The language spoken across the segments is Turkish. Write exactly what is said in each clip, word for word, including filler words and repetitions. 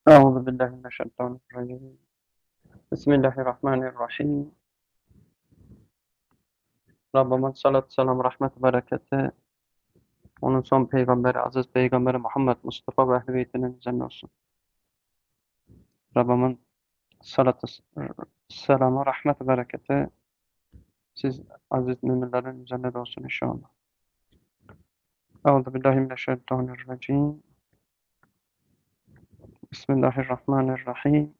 أعوذ بالله من الشيطان الرجيم. بسم الله الرحمن الرحيم. Rabbimin salat, selam, rahmet, bereketi onun son peygamberi, aziz peygamberi Muhammed Mustafa ve ehl-i beytinin üzerine olsun. Rabbimin salatı, selamı, rahmet, bereketi siz aziz müminlerin üzerine de olsun inşallah. Euzu billahi mineşşeytanirracim. Bismillahirrahmanirrahim.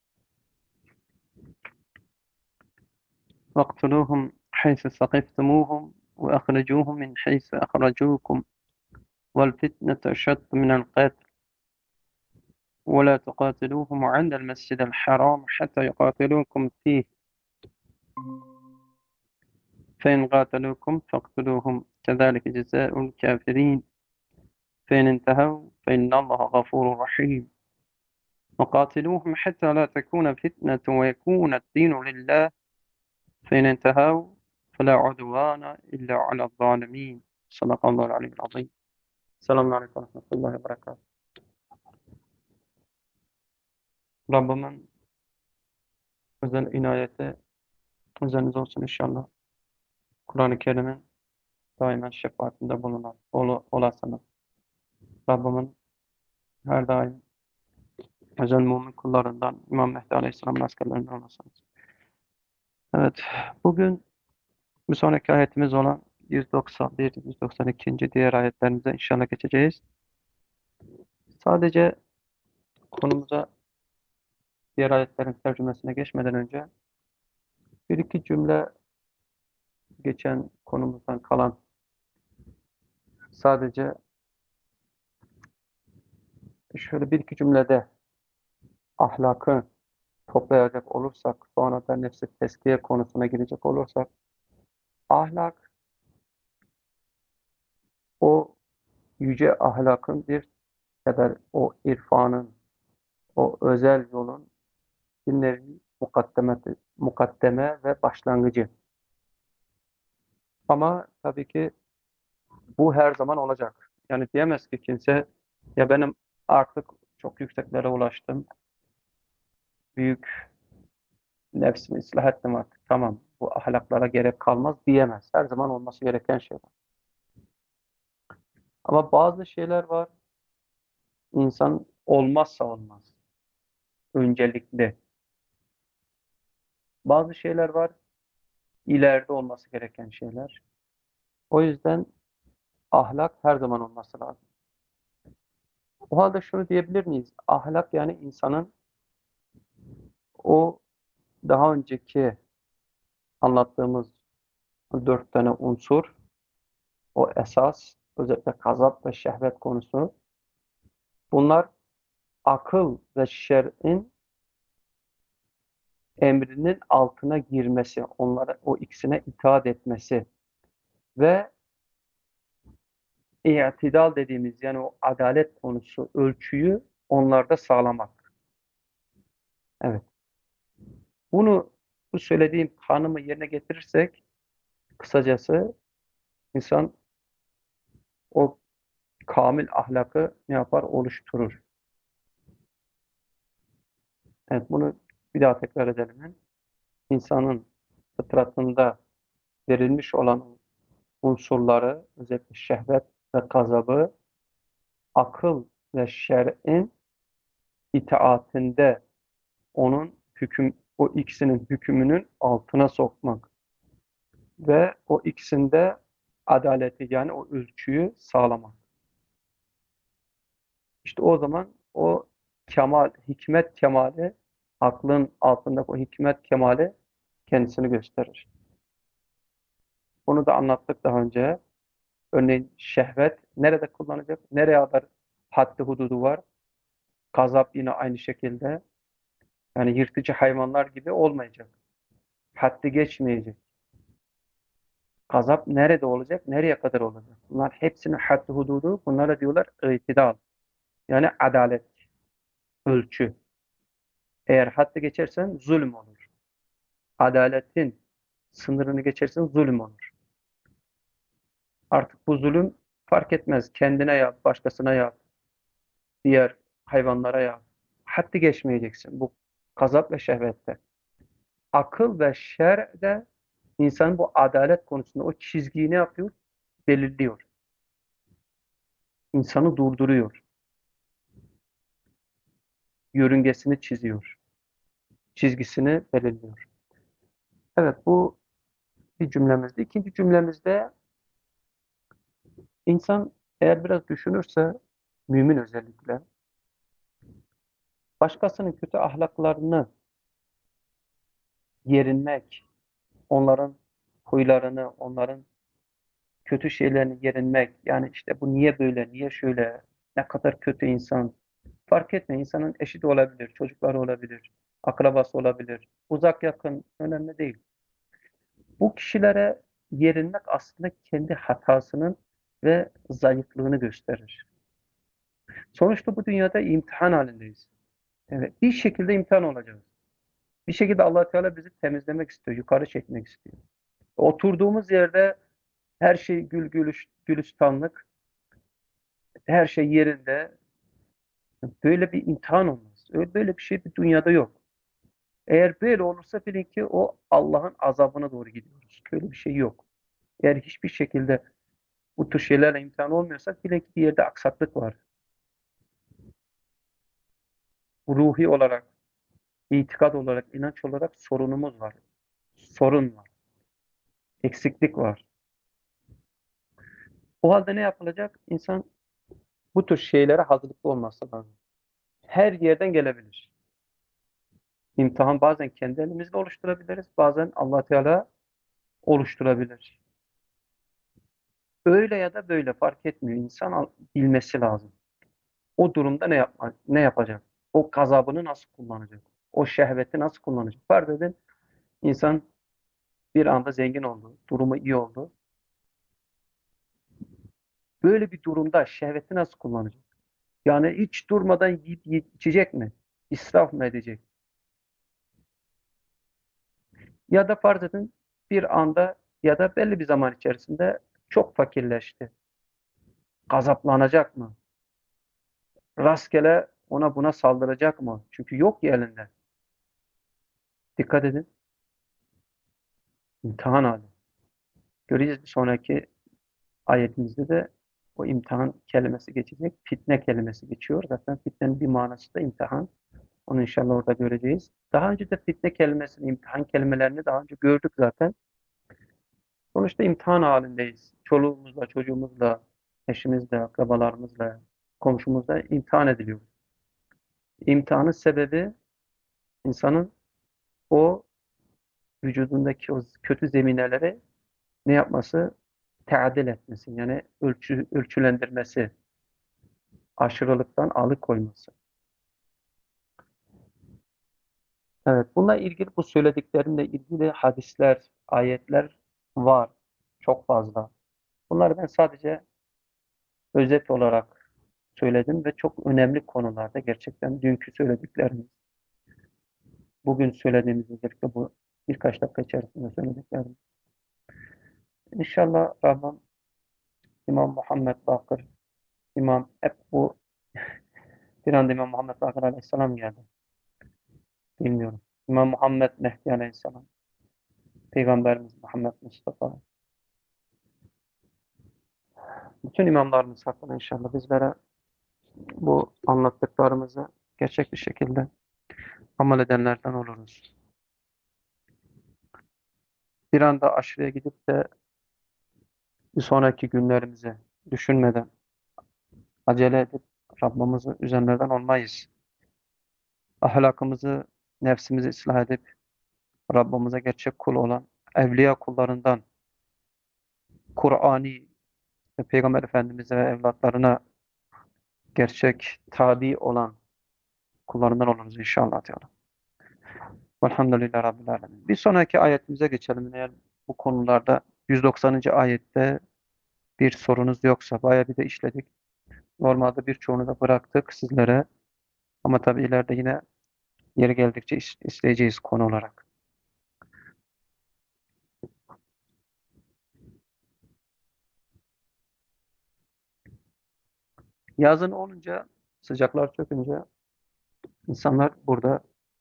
Vaktuluhum hayse sakiftumuhum ve ahricuhum min hayse ahracukum vel fitnetu eşeddu minel qatl. ولا تقاتلوهم عند المسجد الحرام حتى يقاتلوكم فيه فإن قاتلوكم فاقتلوهم كذلك جزاء الكافرين فإن انتهوا فإن الله غفور رحيم وقاتلوهم حتى لا تكون فتنة ويكون الدين لله فإن انتهوا فلا عدوان إلا على الظالمين صدق الله العلي العظيم. Selamun Aleyküm ve Rahmetullahi ve Berekatuhu. Rabbimin özel inayeti üzerinize olsun inşallah. Kur'an-ı Kerim'in daima şefaatinde bulunan ol, olasınız. Rabbimin her daim özel mümin kullarından İmam Mehdi Aleyhisselam'ın askerlerinden olasınız. Evet, bugün bir sonraki ayetimiz olan yüz doksan bir yüz doksan iki. diğer ayetlerimize inşallah geçeceğiz. Sadece konumuza, diğer ayetlerin tercümesine geçmeden önce bir iki cümle geçen konumuzdan kalan, sadece şöyle bir iki cümlede ahlakı toplayacak olursak, sonra da nefsi teskiye konusuna girecek olursak, ahlak, o yüce ahlakın bir kadar o irfanın, o özel yolun bir nevi mukaddemeti, mukaddeme ve başlangıcı. Ama tabii ki bu her zaman olacak. Yani diyemez ki kimse, ya benim artık çok yükseklere ulaştım, büyük nefsimi ıslah ettim artık, tamam bu ahlaklara gerek kalmaz diyemez. Her zaman olması gereken şeyler. Ama bazı şeyler var, insan olmazsa olmaz. Öncelikli. Bazı şeyler var, ileride olması gereken şeyler. O yüzden ahlak her zaman olması lazım. O halde şunu diyebilir miyiz? Ahlak yani insanın o daha önceki anlattığımız dört tane unsur, o esas, özellikle gazap ve şehvet konusu, bunlar akıl ve şer'in emrinin altına girmesi, onlara, o ikisine itaat etmesi ve İ'tidal dediğimiz, yani o adalet konusu, ölçüyü onlarda sağlamak. Evet. Bunu, bu söylediğim tanımı yerine getirirsek, kısacası insan o kamil ahlakı ne yapar? Oluşturur. Evet, bunu bir daha tekrar edelim. İnsanın fıtratında verilmiş olan unsurları, özellikle şehvet ve gazabı, akıl ve şer'in itaatinde onun hüküm, o ikisinin hükmünün altına sokmak ve o ikisinde adaleti, yani o ölçüyü sağlamak. İşte o zaman o kemal, hikmet kemali, aklın altındaki o hikmet kemali kendisini gösterir. Bunu da anlattık daha önce. Örneğin şehvet nerede kullanacak? Nereye kadar haddi hududu var? Gazap yine aynı şekilde. Yani yırtıcı hayvanlar gibi olmayacak. Haddi geçmeyecek. Gazap nerede olacak? Nereye kadar olacak? Bunlar hepsinin haddi hududu. Bunlara diyorlar itidal. Yani adalet, ölçü. Eğer haddi geçersen zulüm olur. Adaletin sınırını geçersen zulüm olur. Artık bu zulüm fark etmez. Kendine yap, başkasına yap, diğer hayvanlara yap. haddi geçmeyeceksin bu gazap ve şehvette. Akıl ve şer de insanın bu adalet konusunda o çizgiyi ne yapıyor? Belirliyor. İnsanı durduruyor. Yörüngesini çiziyor. Çizgisini belirliyor. Evet, bu bir cümlemizdi. İkinci cümlemizde insan eğer biraz düşünürse mümin özellikle başkasının kötü ahlaklarını yerinmek, onların huylarını, onların kötü şeylerini yerinmek, yani işte bu niye böyle, niye şöyle, ne kadar kötü insan, fark etme, insanın eşi de olabilir, çocukları olabilir, akrabası olabilir, uzak yakın, önemli değil. Bu kişilere yerinmek aslında kendi hatasının ve zayıflığını gösterir. Sonuçta bu dünyada imtihan halindeyiz. Evet, bir şekilde imtihan olacağız. Bir şekilde Allah Teala bizi temizlemek istiyor, yukarı çekmek istiyor. Oturduğumuz yerde her şey gül gülüş, gülistanlık, her şey yerinde. Böyle bir imtihan olmaz. Öyle böyle bir şey bir dünyada yok. Eğer böyle olursa bilin ki o Allah'ın azabına doğru gidiyoruz. Böyle bir şey yok. Eğer hiçbir şekilde bu tür şeylerle imtihan olmuyorsak bilin ki bir yerde aksaklık var. Ruhi olarak, itikad olarak, inanç olarak sorunumuz var. Sorun var. Eksiklik var. O halde ne yapılacak? İnsan bu tür şeylere hazırlıklı olması lazım. Her yerden gelebilir. İmtihan bazen kendi elimizle oluşturabiliriz, bazen Allah Teala oluşturabilir. Öyle ya da böyle fark etmiyor. İnsan al- bilmesi lazım. O durumda ne yapma, ne yapacak? O gazabını nasıl kullanacak? O şehveti nasıl kullanacak? Farz edin, insan bir anda zengin oldu, durumu iyi oldu. Böyle bir durumda şehveti nasıl kullanacak? Yani hiç durmadan yiyip, yiyip içecek mi? İsraf mı edecek? Ya da farz edin bir anda ya da belli bir zaman içerisinde çok fakirleşti. Gazaplanacak mı? Rastgele ona buna saldıracak mı? Çünkü yok ya elinde. Dikkat edin. İmtihan hali. Göreceğiz bir sonraki ayetimizde de o imtihan kelimesi geçecek. Fitne kelimesi geçiyor. Zaten fitnenin bir manası da imtihan. Onu inşallah orada göreceğiz. Daha önce de fitne kelimesini, imtihan kelimelerini daha önce gördük zaten. Sonuçta imtihan halindeyiz. Çoluğumuzla, çocuğumuzla, eşimizle, akrabalarımızla, komşumuzla imtihan ediliyoruz. İmtihanın sebebi insanın o vücudundaki o kötü zeminelere ne yapması? Teadil etmesi. Yani ölçü, ölçülendirmesi, aşırılıktan alıkoyması. Evet, bununla ilgili bu söylediklerimle ilgili hadisler, ayetler var. Çok fazla. Bunları ben sadece özet olarak söyledim ve çok önemli konularda gerçekten dünkü söylediklerimiz, bugün söylediğimiz özellikle bu birkaç dakika içerisinde söylediklerimiz. İnşallah Rabbim İmam Muhammed Bakır, İmam hep bu bir anda İmam Muhammed Bakır Aleyhisselam geldi. Bilmiyorum. İmam Muhammed Mehdi Aleyhisselam, Peygamberimiz Muhammed Mustafa, bütün imamlarımız hakkında inşallah bizlere bu anlattıklarımızı gerçek bir şekilde amel edenlerden oluruz. Bir anda aşırıya gidip de bir sonraki günlerimizi düşünmeden, acele edip Rabbimizin üzerlerden olmayız. Ahlakımızı, nefsimizi ıslah edip Rabbimize gerçek kul olan evliya kullarından, Kur'ani ve Peygamber Efendimiz'e ve evlatlarına gerçek tabi olan kullarından oluruz inşallah Teala. Velhamdülillahi Rabbil Alemin. Bir sonraki ayetimize geçelim. Eğer bu konularda yüz doksanıncı ayette bir sorunuz yoksa bayağı bir de işledik. Normalde birçoğunu da bıraktık sizlere. Ama tabii ileride yine yeri geldikçe iş- işleyeceğiz konu olarak. Yazın olunca, sıcaklar çökünce İnsanlar burada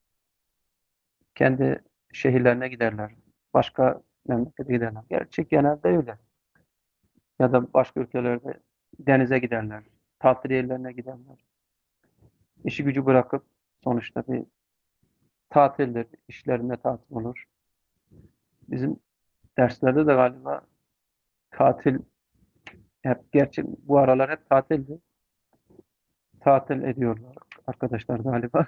kendi şehirlerine giderler. Başka memlekete giderler. Gerçi genelde öyle. Ya da başka ülkelerde denize giderler. Tatil yerlerine giderler. İşi gücü bırakıp sonuçta bir tatildir. İşlerinde tatil olur. Bizim derslerde de galiba tatil hep gerçi bu aralar hep tatildi. Tatil ediyorlar arkadaşlar galiba.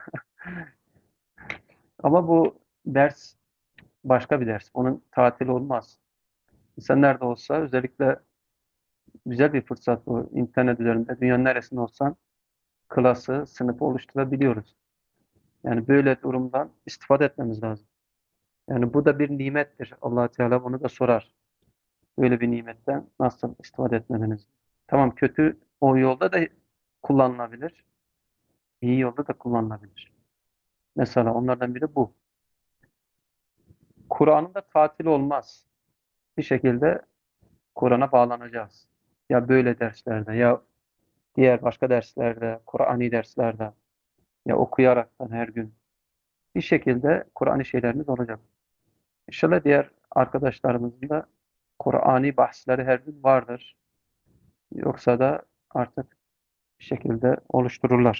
Ama bu ders başka bir ders. Onun tatil olmaz. Sen nerede olsa özellikle güzel bir fırsat bu. İnternet üzerinde dünyanın neresinde olsan klası, sınıfı oluşturabiliyoruz. Yani böyle durumdan istifade etmemiz lazım. Yani bu da bir nimettir. Allah Teala bunu da sorar. Böyle bir nimetten nasıl istifade etmediniz? Tamam kötü o yolda da kullanılabilir. İyi yolda da kullanılabilir. Mesela onlardan biri bu. Kur'an'ın da tatili olmaz. Bir şekilde Kur'an'a bağlanacağız. Ya böyle derslerde ya diğer başka derslerde, Kur'ani derslerde ya okuyaraktan her gün bir şekilde Kur'ani şeylerimiz olacak. İnşallah diğer arkadaşlarımızın da Kur'ani bahsleri her gün vardır. Yoksa da artık bir şekilde oluştururlar.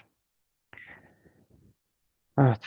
Evet.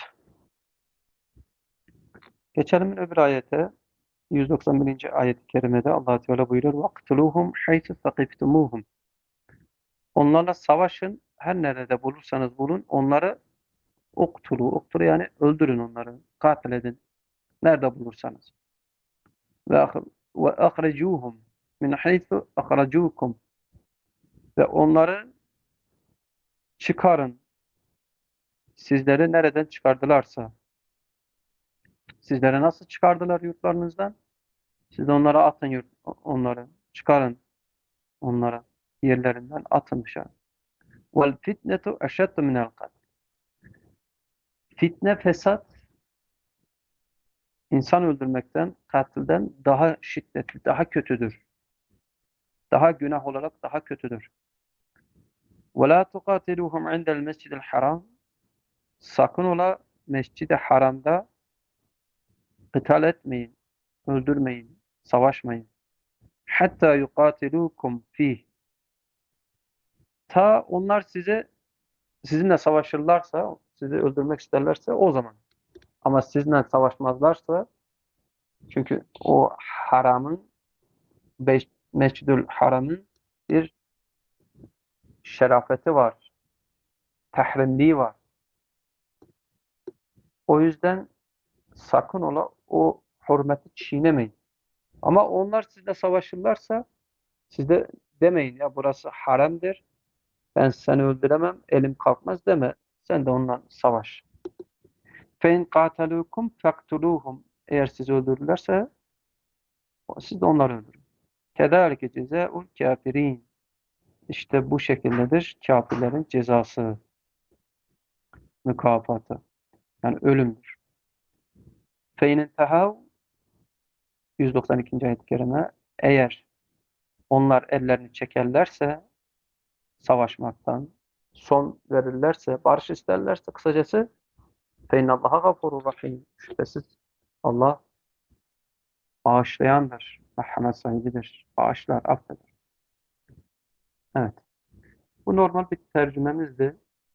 Geçelim öbür ayete. yüz doksan birinci ayet-i kerimede Allah Teala buyuruyor: "Vaktuluhum haythu sakiftumuhum." Onlarla savaşın, her nerede bulursanız bulun, onları uktulu, uktulu yani öldürün onları, katil edin, nerede bulursanız. Ve ve ahricuhum min haythu ahracukum, ve onları çıkarın, sizleri nereden çıkardılarsa. Sizleri nasıl çıkardılar yurtlarınızdan? Siz de onlara atın yurt, onları, çıkarın onlara, yerlerinden atın dışarı. Vel fitnetu eşeddu minel katil. Fitne, fesat, insan öldürmekten, katilden daha şiddetli, daha kötüdür. Daha günah olarak daha kötüdür. وَلَا تُقَاتِلُوهُمْ عِنْدَ الْمَسْجِدِ الْحَرَامِ. Sakın ola Mescid-i Haram'da kıtal etmeyin, öldürmeyin, savaşmayın. Hatta yuqatilukum fih. Ta onlar size sizinle savaşırlarsa, sizi öldürmek isterlerse o zaman. Ama sizinle savaşmazlarsa, çünkü o haramın, Beş- Mescid-ül Haram'ın bir şerafeti var, tahrimliği var. O yüzden sakın ola o hürmeti çiğnemeyin. Ama onlar sizle savaşırlarsa siz de demeyin ya burası haramdır, ben seni öldüremem, elim kalkmaz deme. Sen de onunla savaş. فَاِنْ قَاتَلُوكُمْ فَاقْتُلُوهُمْ. Eğer sizi öldürürlerse siz de onları öldürün. كَذَٰلِكَ جَزَاءُ الْكَافِرِينَ. İşte bu şekildedir kafirlerin cezası, mükafatı. Yani ölümdür. فَاِنْ انْتَهَوْا. yüz doksan ikinci ayet-i kerime. Eğer onlar ellerini çekerlerse savaşmaktan, son verirlerse, barış isterlerse, kısacası فَاِنَّ اللّٰهَ غَفُورٌ رَحِيمٌ. Şüphesiz Allah bağışlayandır, merhamet sahibidir, bağışlar, affeder. Evet. Bu normal bir tercümemizdi.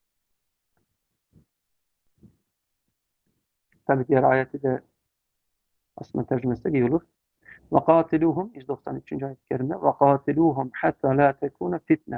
Tabii diğer ayeti de aslında tercümesi de iyi olur. وَقَاتِلُوهُمْ yüz doksan üçüncü ayet-i kerime وَقَاتِلُوهُمْ حَتَّى لَا تَكُونَ fitne.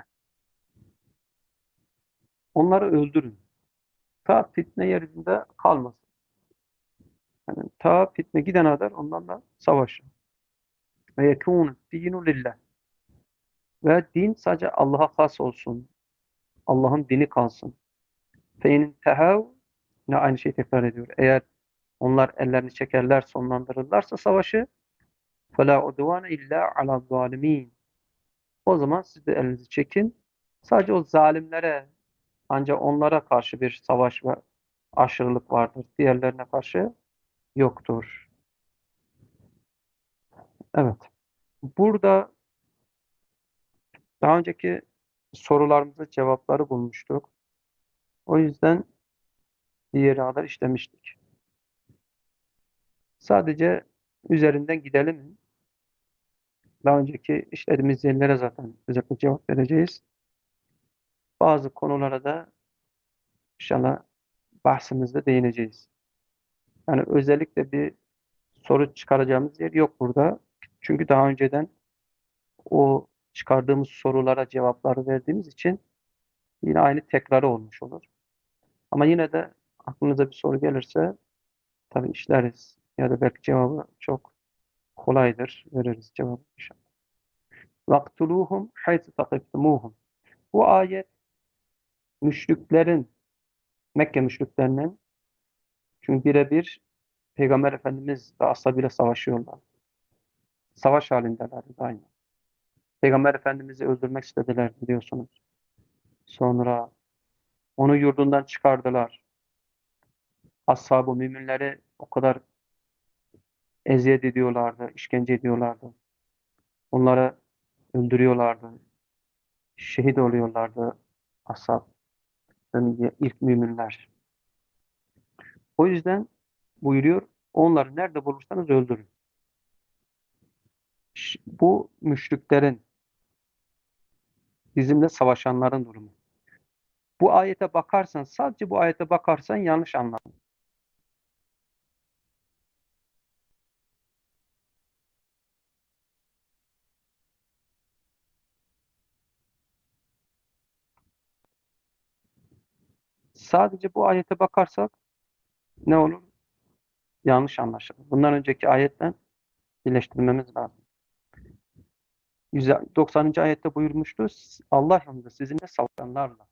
Onları öldürün. Ta fitne yeryüzünde kalmasın. Yani ta fitne gidene kadar onlarla savaşın. Ve yekûnü dînü lillah. Ve din sadece Allah'a has olsun. Allah'ın dini kalsın. فَاِنْ تَهَوْا. Yine aynı şeyi tekrar ediyor. Eğer onlar ellerini çekerler, sonlandırırlarsa savaşı فَلَا عُدْوَانَ اِلَّا عَلَى الظَّالِمِينَ. O zaman siz de elinizi çekin. Sadece o zalimlere, ancak onlara karşı bir savaş ve aşırılık vardır. Diğerlerine karşı yoktur. Evet. Burada daha önceki sorularımıza cevapları bulmuştuk. O yüzden bir yere kadar işlemiştik. Sadece üzerinden gidelim. Daha önceki işlediğimiz yerlere zaten özellikle cevap vereceğiz. Bazı konulara da inşallah bahsimizde değineceğiz. Yani özellikle bir soru çıkaracağımız yer yok burada. Çünkü daha önceden o çıkardığımız sorulara cevapları verdiğimiz için yine aynı tekrarı olmuş olur. Ama yine de aklınıza bir soru gelirse tabii işleriz. Ya da belki cevabı çok kolaydır. Veririz cevabı inşallah. وَاقْتُلُوهُمْ حَيْثُ ثَقِفْتُمُوهُمْ. Bu ayet müşriklerin, Mekke müşriklerinin, çünkü birebir Peygamber Efendimiz ve ashabıyla savaşıyorlar. Savaş halindelerdi daima. Peygamber Efendimiz'i öldürmek istediler biliyorsunuz. Sonra onu yurdundan çıkardılar. Ashab-ı müminleri o kadar eziyet ediyorlardı, işkence ediyorlardı. Onları öldürüyorlardı. Şehit oluyorlardı ashab, ilk müminler. O yüzden buyuruyor, onları nerede bulursanız öldürün. Ş- Bu müşriklerin, bizimle savaşanların durumu. Bu ayete bakarsan, sadece bu ayete bakarsan yanlış anlarsın. Sadece bu ayete bakarsak ne olur? Yanlış anlaşılır. Bundan önceki ayetten birleştirmemiz lazım. yüz doksanıncı ayette buyurmuştu, Allah yolunda sizinle savaşanlarla.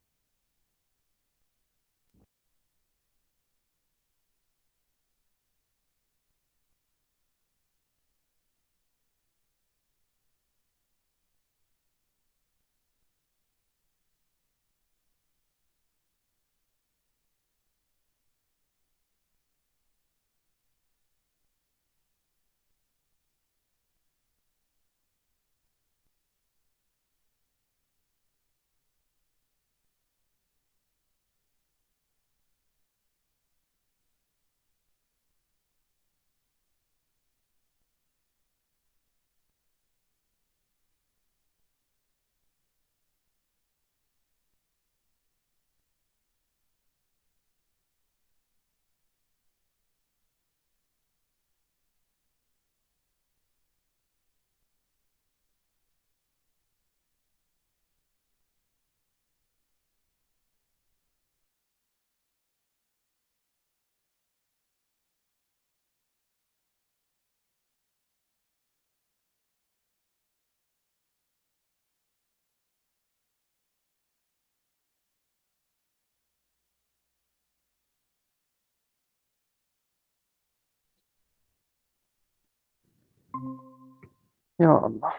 Ya Allah.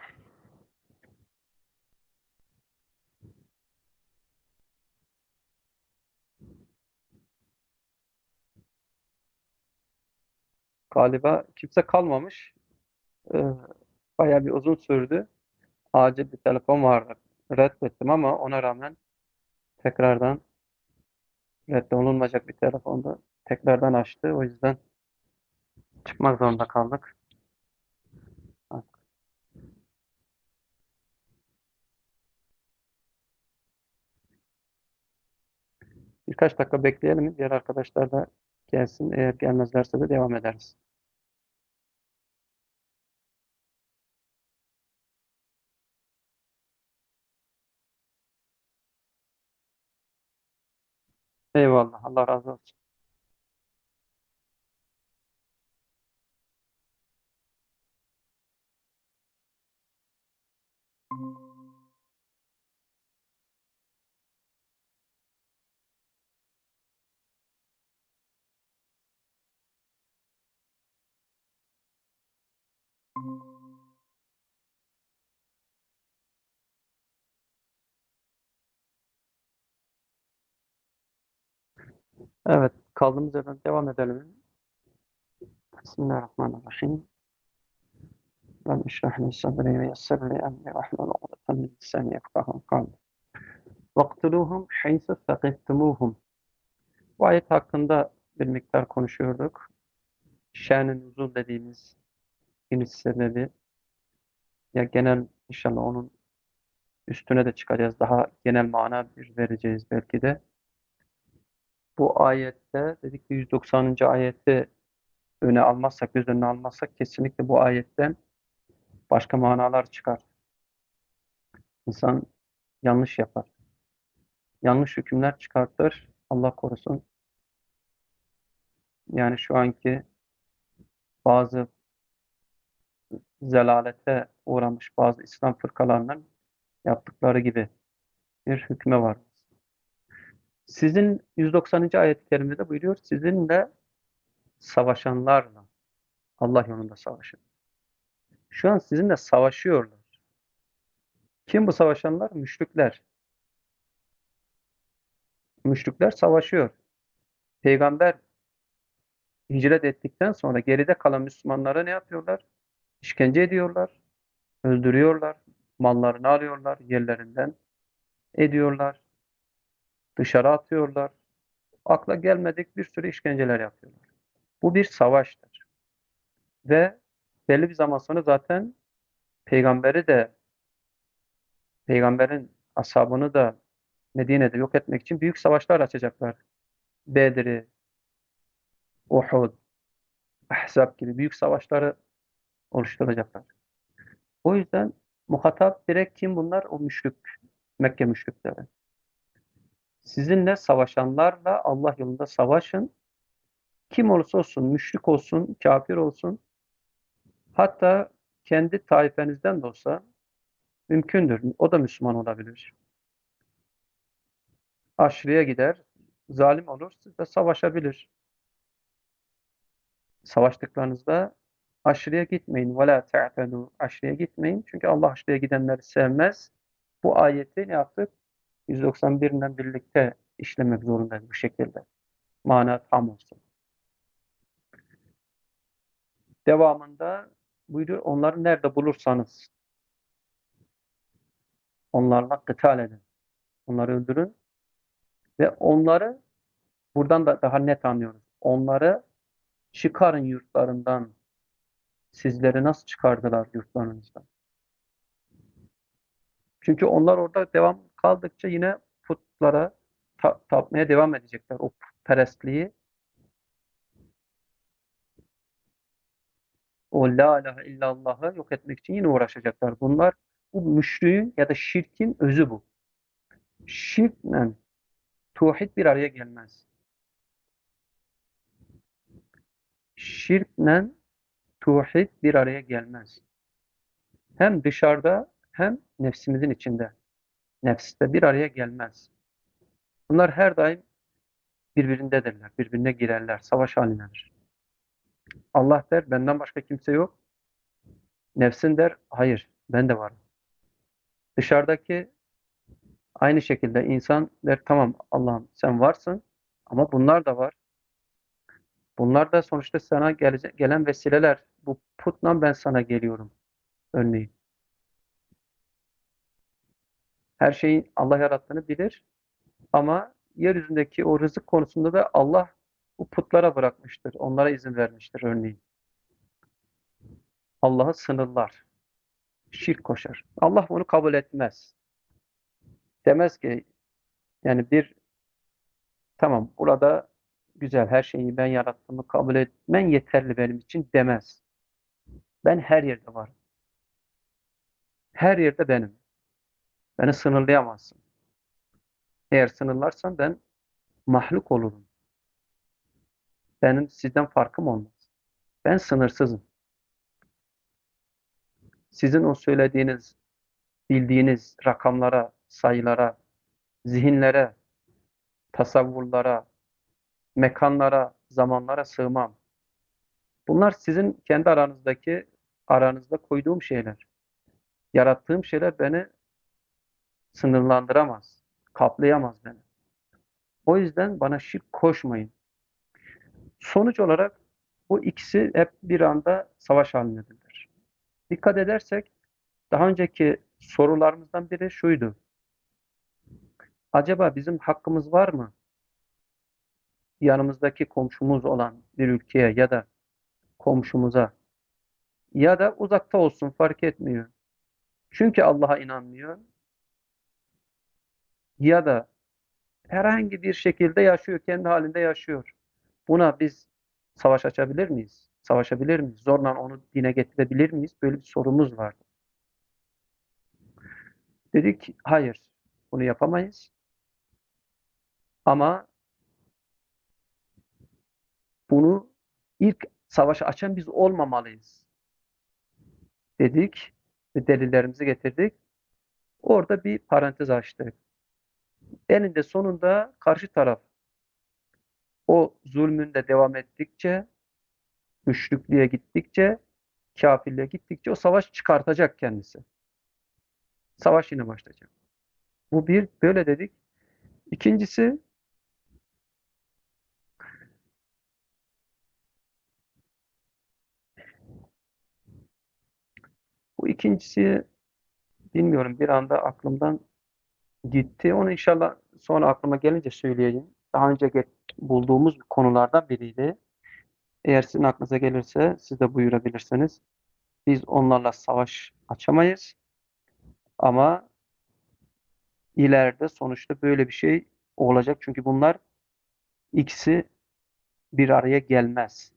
Galiba kimse kalmamış. Ee, bayağı bir uzun sürdü. Acil bir telefon vardı. Reddettim ama ona rağmen tekrardan reddolunmayacak bir telefonda tekrardan açtı. O yüzden çıkmak zorunda kaldık. Birkaç dakika bekleyelim. Diğer arkadaşlar da gelsin. Eğer gelmezlerse de devam ederiz. Eyvallah. Allah razı olsun. Evet. Kaldığımız yerden devam edelim. Bismillahirrahmanirrahim. Ben işrah li sadri ve yessir li emri ve ahlul ukdeten min lisani yefkahu kavli. Vaktuluhum haythu sakiftumuhum. Bu ayet hakkında bir miktar konuşuyorduk. Şen-i nüzul dediğimiz iniş sebebi, ya genel inşallah onun üstüne de çıkacağız. Daha genel mana bir vereceğiz belki de. Bu ayette dedik ki yüz doksanıncı ayeti öne almazsak, göz önüne almazsak kesinlikle bu ayetten başka manalar çıkar. İnsan yanlış yapar. Yanlış hükümler çıkartır. Allah korusun. Yani şu anki bazı zelalete uğramış bazı İslam fırkalarının yaptıkları gibi bir hükme var. Sizin yüz doksanıncı ayet-i kerimede buyuruyor, sizinle savaşanlarla Allah yolunda savaşın. Şu an sizinle savaşıyorlar. Kim bu savaşanlar? Müşrikler. Müşrikler savaşıyor. Peygamber hicret ettikten sonra geride kalan Müslümanlara ne yapıyorlar? İşkence ediyorlar, öldürüyorlar, mallarını alıyorlar yerlerinden, ediyorlar, dışarı atıyorlar. Akla gelmedik bir sürü işkenceler yapıyorlar. Bu bir savaştır. Ve belli bir zaman sonra zaten peygamberi de, peygamberin ashabını da Medine'de yok etmek için büyük savaşlar açacaklar. Bedir'i, Uhud, Ahzab gibi büyük savaşları oluşturacaklar. O yüzden muhatap direkt kim bunlar? O müşrik, Mekke müşrikleri. Sizinle savaşanlarla Allah yolunda savaşın. Kim olursa olsun, müşrik olsun, kafir olsun, hatta kendi taifenizden de olsa mümkündür. O da Müslüman olabilir. Aşırıya gider, zalim olur, siz de savaşabilir. Savaştıklarınızda aşırıya gitmeyin. وَلَا تَعْتَدُوا Aşırıya gitmeyin. Çünkü Allah aşırıya gidenleri sevmez. Bu ayeti ne yaptık? yüz doksan birinden birlikte işlemek zorundayız bu şekilde. Mana tam olsun. Devamında buyuruyor, onları nerede bulursanız onlarla kıtal edin. Onları öldürün ve onları buradan da daha net anlıyoruz. Onları çıkarın yurtlarından. Sizleri nasıl çıkardılar yurtlarınızdan? Çünkü onlar orada devam kaldıkça yine putlara ta tapmaya devam edecekler. O putperestliği, o la ilahe illallah'ı yok etmek için yine uğraşacaklar. Bunlar bu müşriğin ya da şirkin özü bu. Şirkle tevhid bir araya gelmez. Şirkle tevhid bir araya gelmez. Hem dışarıda hem nefsimizin içinde. Nefste bir araya gelmez. Bunlar her daim birbirindedirler, birbirine girerler, savaş halindedir. Allah der, benden başka kimse yok. Nefsin der, hayır, ben de varım. Dışarıdaki aynı şekilde insan der, tamam Allah'ım sen varsın ama bunlar da var. Bunlar da sonuçta sana gelecek, gelen vesileler. Bu putla ben sana geliyorum örneğin. Her şeyi Allah yarattığını bilir ama yeryüzündeki o rızık konusunda da Allah bu putlara bırakmıştır. Onlara izin vermiştir örneğin. Allah'ı sınırlar. Şirk koşar. Allah bunu kabul etmez. Demez ki yani bir tamam burada güzel her şeyi ben yarattığımı kabul etmen yeterli benim için demez. Ben her yerde varım. Her yerde benim. Beni sınırlayamazsın. Eğer sınırlarsan ben mahluk olurum. Benim sizden farkım olmaz. Ben sınırsızım. Sizin o söylediğiniz, bildiğiniz rakamlara, sayılara, zihinlere, tasavvurlara, mekanlara, zamanlara sığmam. Bunlar sizin kendi aranızdaki, aranızda koyduğum şeyler. Yarattığım şeyler beni sınırlandıramaz, kaplayamaz beni. O yüzden bana şirk koşmayın. Sonuç olarak bu ikisi hep bir anda savaş halindedirler. Dikkat edersek daha önceki sorularımızdan biri şuydu. Acaba bizim hakkımız var mı? yanımızdaki komşumuz olan bir ülkeye ya da komşumuza ya da uzakta olsun fark etmiyor. Çünkü Allah'a inanmıyor ya da herhangi bir şekilde yaşıyor, kendi halinde yaşıyor. Buna biz savaş açabilir miyiz? Savaşabilir miyiz? Zorla onu dine getirebilir miyiz? Böyle bir sorumuz var. Dedik hayır, bunu yapamayız. Ama bunu ilk savaşı açan biz olmamalıyız dedik ve delillerimizi getirdik. Orada bir parantez açtık. Eninde sonunda karşı taraf o zulmünde devam ettikçe, müşrikliğe gittikçe, kafirliğe gittikçe o savaş çıkartacak kendisi. Savaş yine başlayacak. Bu bir, böyle dedik. İkincisi, bu ikincisi bilmiyorum bir anda aklımdan gitti. Onu inşallah sonra aklıma gelince söyleyeyim. Daha önce get- bulduğumuz konulardan biriydi. Eğer sizin aklınıza gelirse siz de buyurabilirsiniz. Biz onlarla savaş açamayız ama ileride sonuçta böyle bir şey olacak. Çünkü bunlar ikisi bir araya gelmez.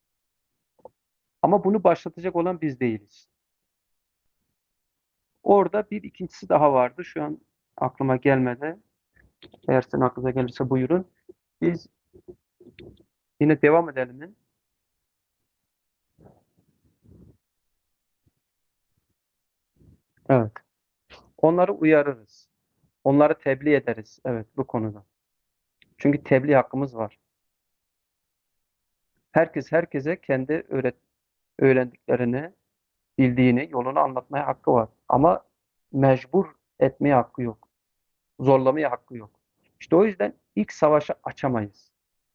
Ama bunu başlatacak olan biz değiliz. Orada bir ikincisi daha vardı. Şu an aklıma gelmedi. Eğer sizin aklınıza gelirse buyurun. Biz yine devam edelim mi? Evet. Onları uyarırız. Onları tebliğ ederiz. Evet, bu konuda. Çünkü tebliğ hakkımız var. Herkes herkese kendi öğret öğrendiklerini, bildiğini, yolunu anlatmaya hakkı var. Ama mecbur etmeye hakkı yok. Zorlamaya hakkı yok. İşte o yüzden ilk savaşı açamayız.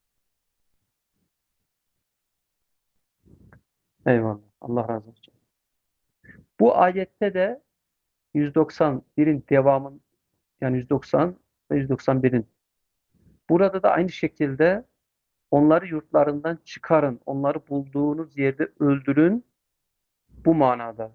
Eyvallah. Allah razı olsun. Bu ayette de yüz doksan birin devamın, yani yüz doksan ve yüz doksan birin. Burada da aynı şekilde onları yurtlarından çıkarın, onları bulduğunuz yerde öldürün, bu manada.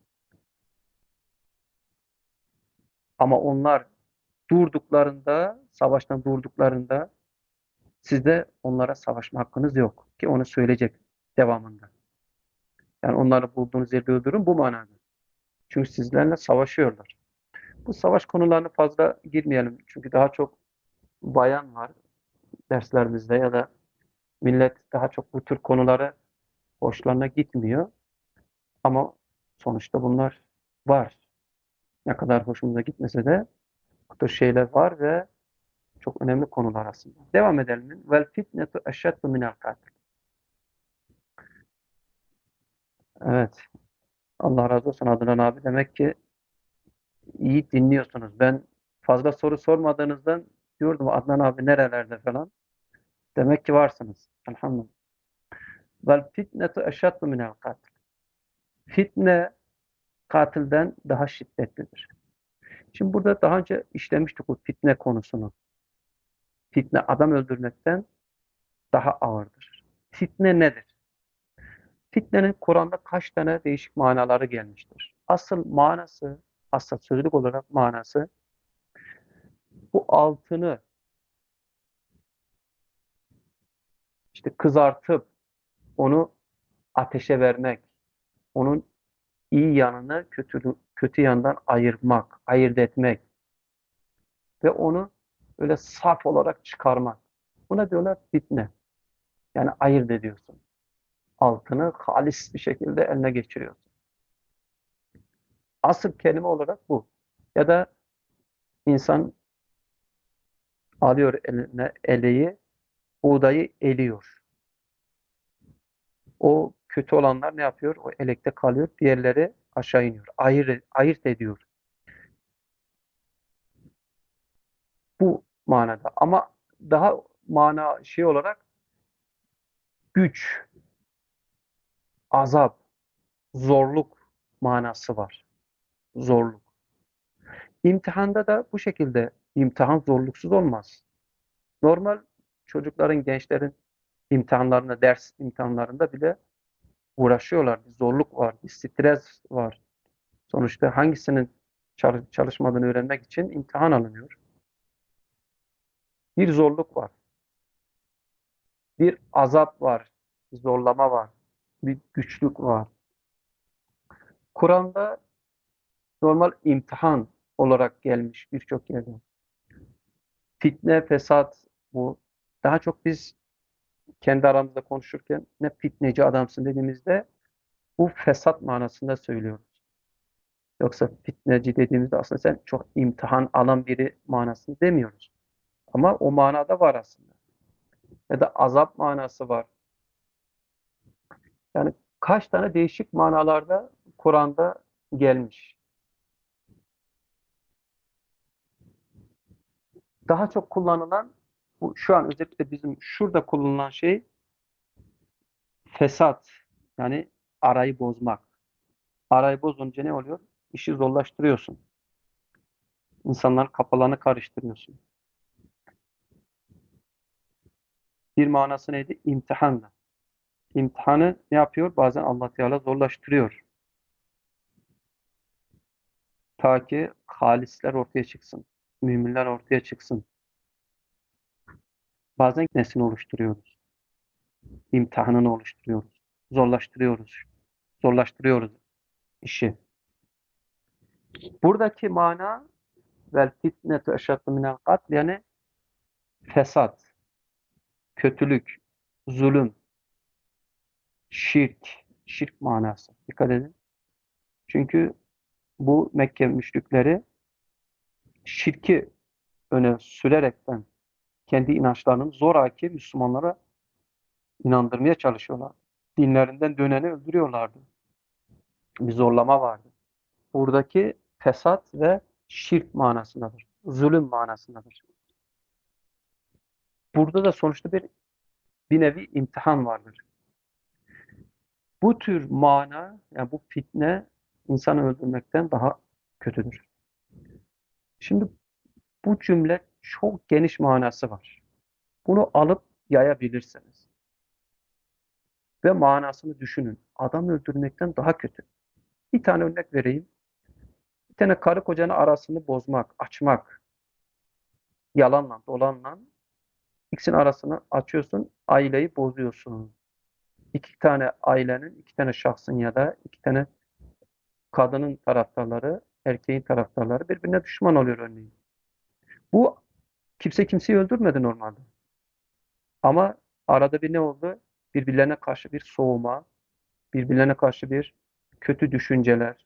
Ama onlar durduklarında, savaştan durduklarında sizde onlara savaşma hakkınız yok. Ki onu söyleyecek devamında. Yani onları bulduğunuz yerde öldürün, bu manada. Çünkü sizlerle savaşıyorlar. Bu savaş konularına fazla girmeyelim. Çünkü daha çok bayan var derslerimizde ya da millet daha çok bu tür konuları hoşlarına gitmiyor. Ama sonuçta bunlar var. Ne kadar hoşumuza gitmese de bu tür şeyler var ve çok önemli konular aslında. Devam edelim. Vel fitnetu eşeddu minel katil. Evet. Allah razı olsun Adnan abi. Demek ki iyi dinliyorsunuz. Ben fazla soru sormadığınızdan diyordum Adnan abi nerelerde falan. Demek ki varsınız. Elhamdülillah. Vel fitnetu eşeddu minel katil. Fitne katilden daha şiddetlidir. Şimdi burada daha önce işlemiştik bu fitne konusunu. Fitne adam öldürmekten daha ağırdır. Fitne nedir? Fitnenin Kur'an'da kaç tane değişik manaları gelmiştir. Asıl manası, asıl sözlük olarak manası bu altını işte kızartıp onu ateşe vermek, onun iyi yanını kötü, kötü yandan ayırmak, ayırt etmek ve onu öyle saf olarak çıkarmak. Buna diyorlar fitne. Yani ayırt ediyorsun. Altını halis bir şekilde eline geçiriyorsun. Asıl kelime olarak bu. Ya da insan alıyor eline eleği, buğdayı eliyor. O kötü olanlar ne yapıyor? O elekte kalıyor. Diğerleri aşağı iniyor. Ayır, ayırt ediyor. Bu manada. Ama daha mana şey olarak güç, azap, zorluk manası var. Zorluk. İmtihanda da bu şekilde imtihan zorluksuz olmaz. Normal çocukların, gençlerin imtihanlarında, ders imtihanlarında bile uğraşıyorlar. Bir zorluk var, bir stres var. Sonuçta hangisinin çalışmadığını öğrenmek için imtihan alınıyor. Bir zorluk var, bir azap var, bir zorlama var, bir güçlük var. Kur'an'da normal imtihan olarak gelmiş birçok yerde. Fitne, fesat bu. Daha çok biz kendi aramızda konuşurken ne fitneci adamsın dediğimizde bu fesat manasında söylüyoruz. Yoksa fitneci dediğimizde aslında sen çok imtihan alan biri manasını demiyoruz. Ama o manada var aslında. Ya da azap manası var. Yani kaç tane değişik manalarda Kur'an'da gelmiş. Daha çok kullanılan bu şu an özellikle bizim şurada kullanılan şey fesat. Yani arayı bozmak. Arayı bozunca ne oluyor? İşi zorlaştırıyorsun. İnsanların kafalarını karıştırıyorsun. Bir manası neydi? İmtihanla. İmtihanı ne yapıyor? Bazen Allah Teala zorlaştırıyor. Ta ki halisler ortaya çıksın. Müminler ortaya çıksın. Bazen nesil oluşturuyoruz. İmtihanını oluşturuyoruz. Zorlaştırıyoruz. Zorlaştırıyoruz işi. Buradaki mana vel fitnetu eşaddu minel katl yani fesat, kötülük, zulüm, şirk, şirk manası. Dikkat edin. Çünkü bu Mekke müşrikleri şirki öne sürerekten kendi inançlarını zoraki Müslümanlara inandırmaya çalışıyorlar. Dinlerinden döneni öldürüyorlardı. Bir zorlama vardı. Buradaki fesat ve şirk manasındadır. Zulüm manasındadır. Burada da sonuçta bir bir nevi imtihan vardır. Bu tür mana, yani bu fitne insanı öldürmekten daha kötüdür. Şimdi bu cümle çok geniş manası var. Bunu alıp yayabilirsiniz. Ve manasını düşünün. Adam öldürmekten daha kötü. Bir tane örnek vereyim. Bir tane karı kocanın arasını bozmak, açmak, yalanla, dolanla ikisinin arasını açıyorsun, aileyi bozuyorsun. İki tane ailenin, iki tane şahsın ya da iki tane kadının taraftarları, erkeğin taraftarları birbirine düşman oluyor örneğin. Bu kimse kimseyi öldürmedi normalde. Ama arada bir ne oldu? Birbirlerine karşı bir soğuma, birbirlerine karşı bir kötü düşünceler,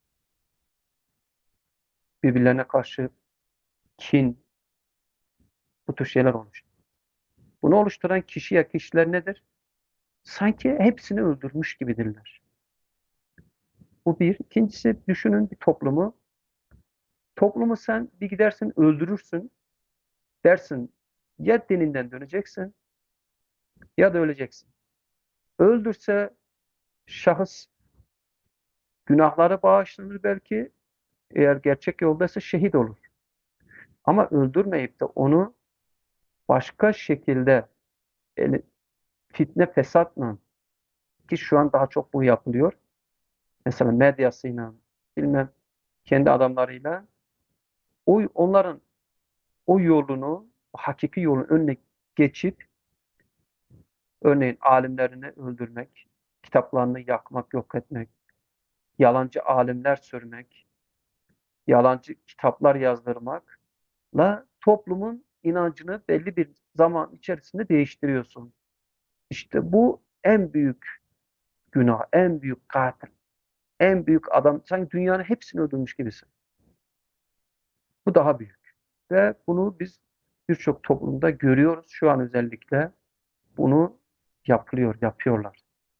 birbirlerine karşı kin, bu tür şeyler oluştu. Bunu oluşturan kişi ya kişiler nedir? Sanki hepsini öldürmüş gibidirler. Bu bir. İkincisi düşünün bir toplumu. Toplumu sen bir gidersin öldürürsün. Dersin ya dininden döneceksin ya da öleceksin. Öldürse şahıs günahları bağışlanır belki. Eğer gerçek yoldaysa şehit olur. Ama öldürmeyip de onu başka şekilde yani fitne fesatla ki şu an daha çok bu yapılıyor. Mesela medyasıyla bilmem kendi adamlarıyla o onların o yolunu hakiki yolun önüne geçip örneğin alimlerini öldürmek, kitaplarını yakmak, yok etmek, yalancı alimler sürmek, yalancı kitaplar yazdırmakla toplumun inancını belli bir zaman içerisinde değiştiriyorsun. İşte bu en büyük günah, en büyük katil, en büyük adam. Sanki dünyanın hepsini öldürmüş gibisin. Bu daha büyük. Ve bunu biz birçok toplumda görüyoruz. Şu an özellikle bunu yapılıyor, yapıyorlar.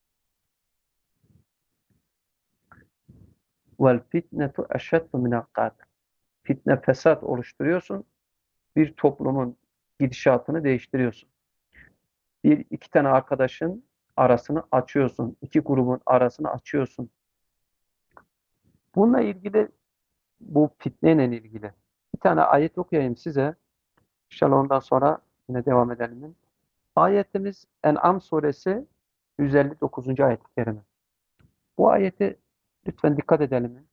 Vel fitnetu eşeddu minel katil. Fitne, fesat oluşturuyorsun. Bir toplumun gidişatını değiştiriyorsun. Bir iki tane arkadaşın arasını açıyorsun. İki grubun arasını açıyorsun. Bununla ilgili bu fitneyle ilgili bir tane ayet okuyayım size. İnşallah ondan sonra yine devam edelim. Ayetimiz En'am suresi yüz elli dokuzuncu ayet-i kerime. Bu ayeti lütfen dikkat edelim.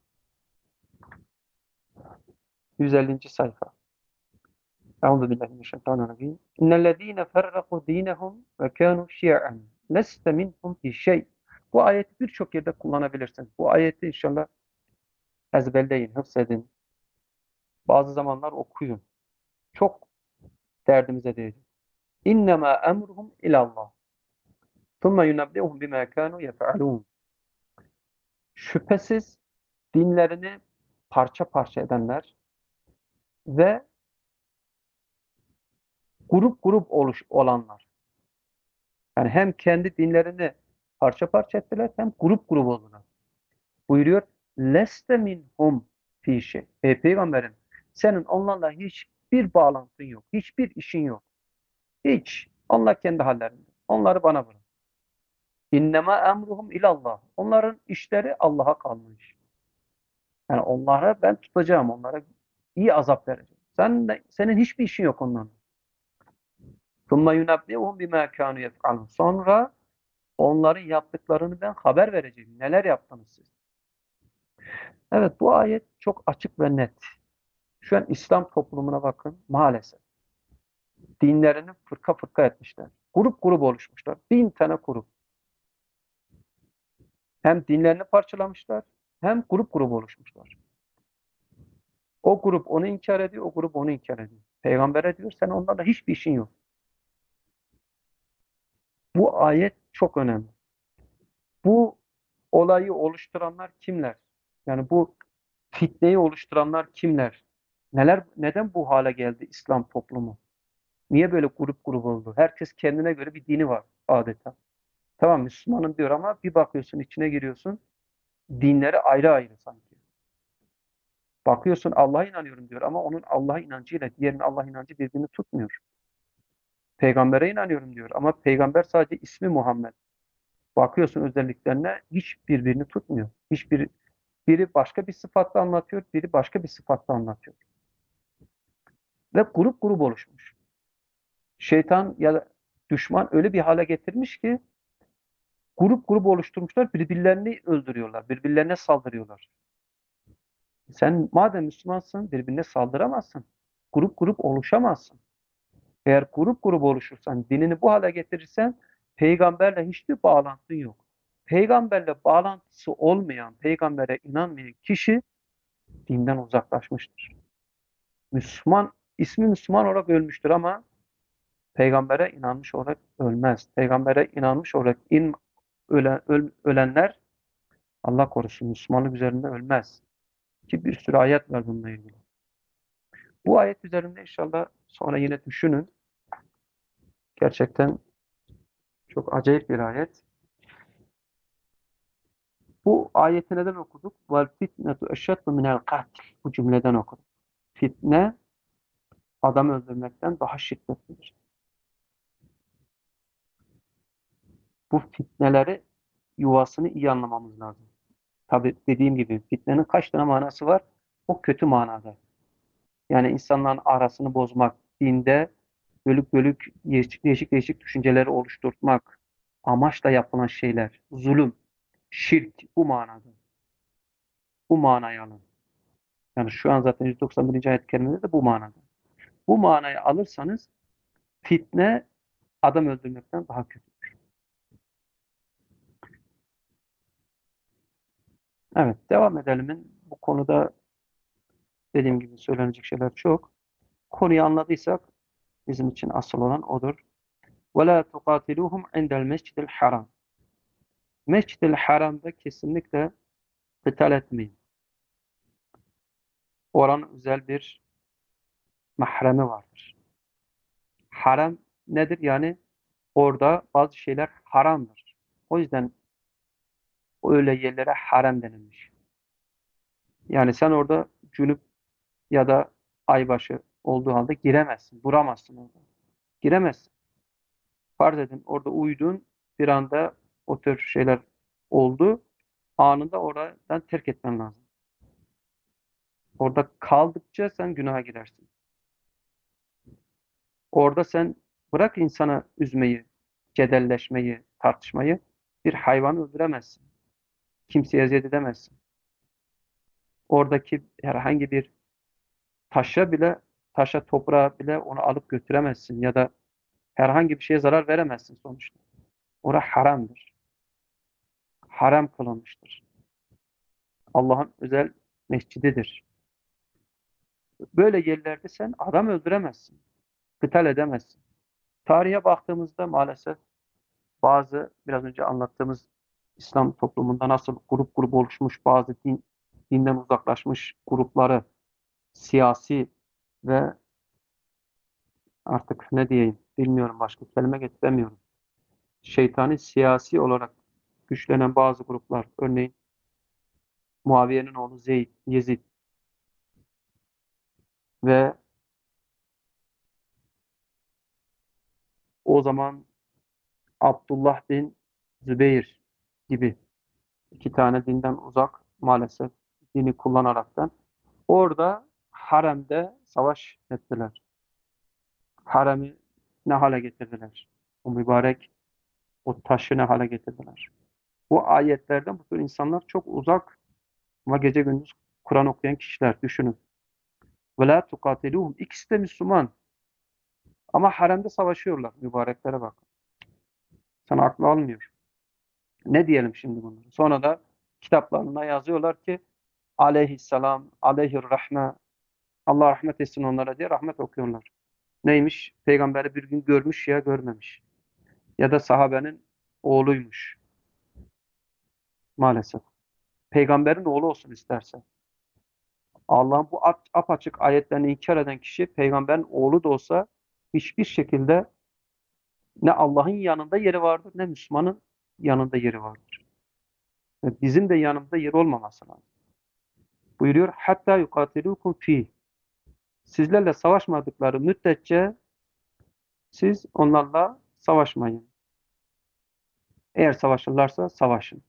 yüz ellinci sayfa. Euzubillahimineşşeytanirracim. İnnellezîne ferrakû dînehum ve kânû şi'an. Leste minhum fi şey. Bu ayeti birçok yerde kullanabilirsiniz. Bu ayeti inşallah ezberleyin, hıfzedin. Bazı zamanlar okuyun. Çok derdimize değecek. İnnemâ emruhum ilallah. Thumme yunebbi'uhum bimâ kânû yef'alûn. Şüphesiz dinlerini parça parça edenler ve grup grup oluş olanlar. Yani hem kendi dinlerini parça parça ettiler hem grup grup oldular. Buyuruyor. Leste minhum fi şey. Ey peygamberim, senin onlarla hiçbir bağlantın yok. Hiçbir işin yok. Hiç. Allah kendi hallerinde. Onları bana bırak. İnnemâ emruhum ilallah. Onların işleri Allah'a kalmış. Yani onlara ben tutacağım. Onlara iyi azap vereceğim. Sen de, senin hiçbir işin yok onlarla. ثُمَّ يُنَبِّئُهُمْ بِمَا كَانُوا يَفْعَلُونَ. Sonra onların yaptıklarını ben haber vereceğim. Neler yaptınız siz? Evet, bu ayet çok açık ve net. Şu an İslam toplumuna bakın maalesef. Dinlerini fırka fırka etmişler. Grup grup oluşmuşlar. Bin tane grup. Hem dinlerini parçalamışlar hem grup grup oluşmuşlar. O grup onu inkar ediyor, o grup onu inkar ediyor. Peygamber'e diyor sen onlarla hiçbir işin yok. Bu ayet çok önemli. Bu olayı oluşturanlar kimler? Yani bu fitneyi oluşturanlar kimler? Neler, neden bu hale geldi İslam toplumu? Niye böyle grup grup oldu? Herkes kendine göre bir dini var adeta. Tamam Müslümanım diyor ama bir bakıyorsun içine giriyorsun dinleri ayrı ayrı sanki. Bakıyorsun Allah'a inanıyorum diyor ama onun Allah'a inancıyla diğerinin Allah inancı birbirini tutmuyor. Peygambere inanıyorum diyor ama peygamber sadece ismi Muhammed. Bakıyorsun özelliklerine hiç birbirini tutmuyor. Hiçbir biri başka bir sıfatla anlatıyor, biri başka bir sıfatla anlatıyor. Ve grup grup oluşmuş. Şeytan ya da düşman öyle bir hale getirmiş ki grup grup oluşturmuşlar, birbirlerini öldürüyorlar, birbirlerine saldırıyorlar. Sen madem Müslümansın birbirine saldıramazsın. Grup grup oluşamazsın. Eğer grup grup oluşursan, dinini bu hale getirirsen peygamberle hiçbir bağlantın yok. Peygamberle bağlantısı olmayan, peygambere inanmayan kişi dinden uzaklaşmıştır. Müslüman, ismi Müslüman olarak ölmüştür ama peygambere inanmış olarak ölmez. Peygambere inanmış olarak in, ölen, öl, ölenler Allah korusun Müslümanlık üzerinde ölmez. Ki bir sürü ayet var bununla ilgili. Bu ayet üzerinde inşallah sonra yine düşünün. Gerçekten çok acayip bir ayet. Bu ayeti neden okuduk? Vel fitnetu eşeddu minel katil. Bu cümleden okuduk. Fitne adam öldürmekten daha şiddetlidir. Bu fitneleri yuvasını iyi anlamamız lazım. Tabi dediğim gibi fitnenin kaç tane manası var? O kötü manada. Yani insanların arasını bozmak, dinde bölük bölük değişik değişik, değişik düşünceleri oluşturmak, amaçla yapılan şeyler, zulüm, şirk bu manada. Bu manayı alın. Yani şu an zaten yüz doksan birinci ayet-i kerimede de bu manada. Bu manayı alırsanız fitne adam öldürmekten daha kötü. Evet, devam edelim. Bu konuda dediğim gibi söylenecek şeyler çok. Konuyu anladıysak bizim için asıl olan odur. وَلَا تُقَاتِلُوهُمْ عِنْدَ الْمَسْجِدِ الْحَرَامِ. Mescid-i Haram'da kesinlikle kıtal etmeyin. Oranın özel bir mahremi vardır. Haram nedir? Yani orada bazı şeyler haramdır. O yüzden öyle yerlere haram denilmiş. Yani sen orada cünüp ya da aybaşı olduğu halde giremezsin, duramazsın orada. Giremezsin. Farz edin orada uyudun, bir anda o tür şeyler oldu. Anında oradan terk etmen lazım. Orada kaldıkça sen günaha girersin. Orada sen Bırak insana üzmeyi, cedelleşmeyi, tartışmayı. Bir hayvanı öldüremezsin. Kimseye eziyet edemezsin. Oradaki herhangi bir taşa bile, taşa toprağa bile onu alıp götüremezsin ya da herhangi bir şeye zarar veremezsin sonuçta. Orası haramdır. Haram kılınmıştır. Allah'ın özel mescididir. Böyle yerlerde sen adam öldüremezsin. Kıtal edemezsin. Tarihe baktığımızda maalesef bazı biraz önce anlattığımız İslam toplumunda nasıl grup grup oluşmuş bazı din, dinden uzaklaşmış grupları siyasi ve artık ne diyeyim bilmiyorum başka kelime getiremiyorum. Şeytani siyasi olarak güçlenen bazı gruplar örneğin Muaviye'nin oğlu Zeyd, Yezid ve o zaman Abdullah bin Zübeyir gibi iki tane dinden uzak maalesef dini kullanaraktan orada haremde savaş ettiler. Haremi ne hale getirdiler? O mübarek o taşı ne hale getirdiler? Bu ayetlerden bu tür insanlar çok uzak ama gece gündüz Kur'an okuyan kişiler düşünün. Ve la tukatiluhum. İkisi de Müslüman ama haremde savaşıyorlar. Mübareklere bak. Sana aklı almıyor. Ne diyelim şimdi bunları? Sonra da kitaplarında yazıyorlar ki aleyhisselam, aleyhirrahme, Allah rahmet etsin onlara diye rahmet okuyorlar. Neymiş? Peygamberi bir gün görmüş ya görmemiş. Ya da sahabenin oğluymuş maalesef. Peygamberin oğlu olsun isterse. Allah'ın bu apaçık ayetlerini inkar eden kişi peygamberin oğlu da olsa hiçbir şekilde ne Allah'ın yanında yeri vardır ne Müslümanın yanında yeri vardır. Ve bizim de yanımızda yeri olmaması lazım. Buyuruyor hatta yukatilukum fi. Sizlerle savaşmadıkları müddetçe siz onlarla savaşmayın. Eğer savaşırlarsa savaşın.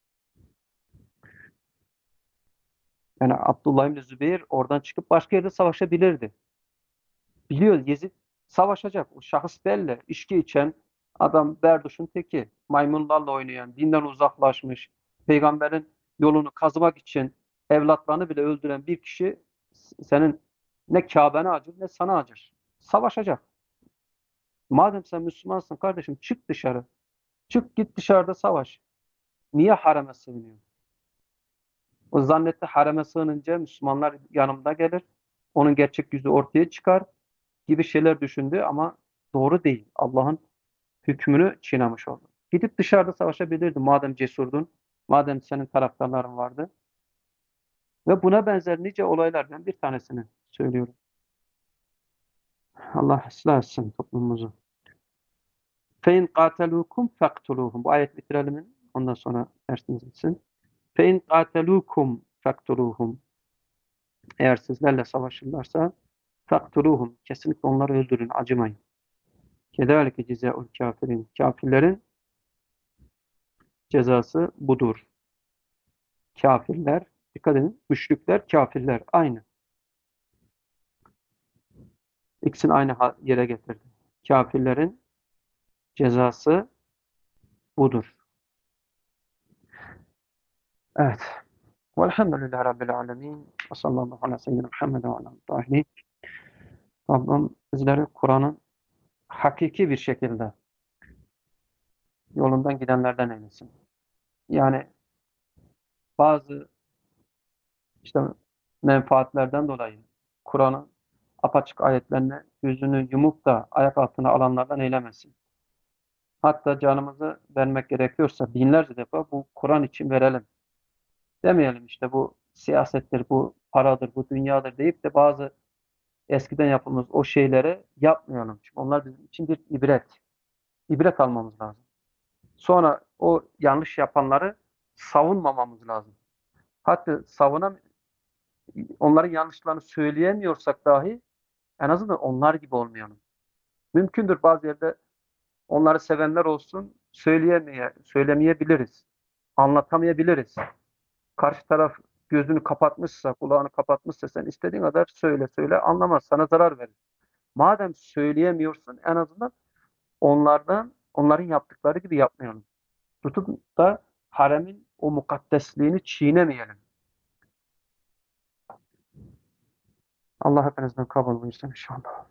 Yani Abdullah İbni Zübeyir oradan çıkıp başka yerde savaşabilirdi. Biliyor Yezid savaşacak. O şahıs belli. İçki içen adam berduşun teki. Maymunlarla oynayan, dinden uzaklaşmış, peygamberin yolunu kazımak için evlatlarını bile öldüren bir kişi senin ne Kabe'ne acır ne sana acır. Savaşacak. Madem sen Müslümansın kardeşim çık dışarı. Çık git dışarıda savaş. Niye hareme sığınıyorsun? O zannetti hareme sığınınca Müslümanlar yanımda gelir. Onun gerçek yüzü ortaya çıkar gibi şeyler düşündü ama doğru değil. Allah'ın hükmünü çiğnemiş oldu. Gidip dışarıda savaşabilirdi madem cesurdun, madem senin taraftarların vardı. Ve buna benzer nice olaylardan bir tanesini söylüyorum. Allah ıslah etsin toplumumuzu. Fein qatelukum faktuluhum. Bu ayet bitirelim. Ondan sonra dersimiz bitsin. Fein qatelukum faktuluhum. Eğer sizlerle savaşırlarsa faktuluhum. Kesinlikle onları öldürün, acımayın. Kedalike cizaul kafirin. Kafirlerin cezası budur. Kafirler, dikkat edin, müşrikler, kafirler aynı. İkisini aynı yere getirdi. Kafirlerin cezası budur. Evet. Velhamdülillahi Rabbil alemin. Ve sallallahu ala seyyidina Muhammed ve ala alihi. Rabbim bizleri Kur'an'ın hakiki bir şekilde yolundan gidenlerden eylesin. Yani bazı işte menfaatlerden dolayı Kur'an'ın apaçık ayetlerine yüzünü yumup da ayak altına alanlardan eylemesin. Hatta canımızı vermek gerekiyorsa binlerce defa bu Kur'an için verelim. Demeyelim işte bu siyasettir, bu paradır, bu dünyadır deyip de bazı eskiden yapılmış o şeyleri yapmayalım. Çünkü onlar bizim için bir ibret. İbret almamız lazım. Sonra o yanlış yapanları savunmamamız lazım. Hatta savunan onların yanlışlarını söyleyemiyorsak dahi en azından onlar gibi olmayalım. Mümkündür bazı yerde onları sevenler olsun söyleyemeye, söylemeyebiliriz. Anlatamayabiliriz. Karşı taraf gözünü kapatmışsa, kulağını kapatmışsa sen istediğin kadar söyle söyle anlamaz. Sana zarar verir. Madem söyleyemiyorsun en azından onlardan, onların yaptıkları gibi yapmayalım. Tutup da haremin o mukaddesliğini çiğnemeyelim. Allah hepinizden kabul buyursun inşallah.